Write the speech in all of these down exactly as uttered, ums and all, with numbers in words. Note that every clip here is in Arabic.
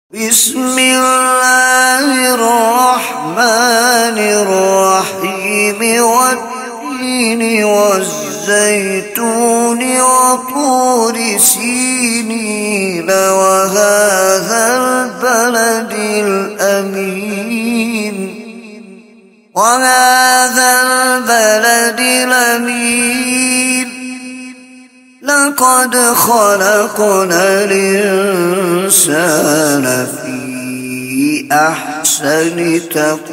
بسم الله الرحمن الرحيم والتين والزيتون وطور سينين وهذا البلد الأمين وهذا البلد الأمين لقد خلقنا الإنسان في أحسن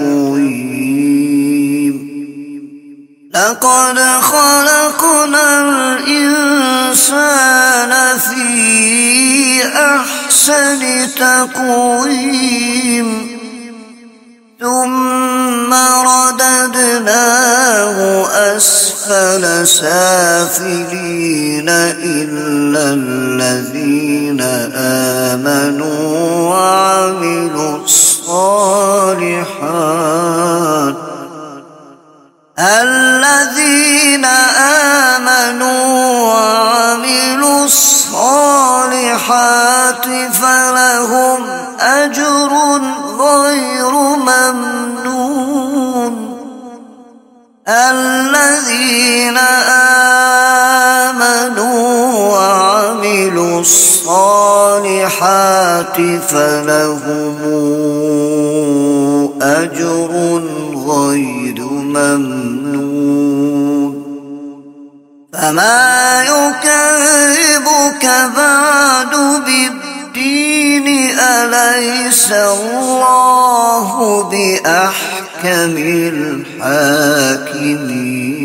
تقويم لقد خلقنا الإنسان في أحسن تقويم ثم رددناه أسفل سافلين إلا الذين آمنوا وعملوا الصالحات الذين آمنوا وعملوا الصالحات فلهم أجر غير ممنون الذين آمنوا وعملوا الصالحات فلهم أجر غير ممنون فما يكذبك بعد بالدين أليس الله بأحكم الحاكمين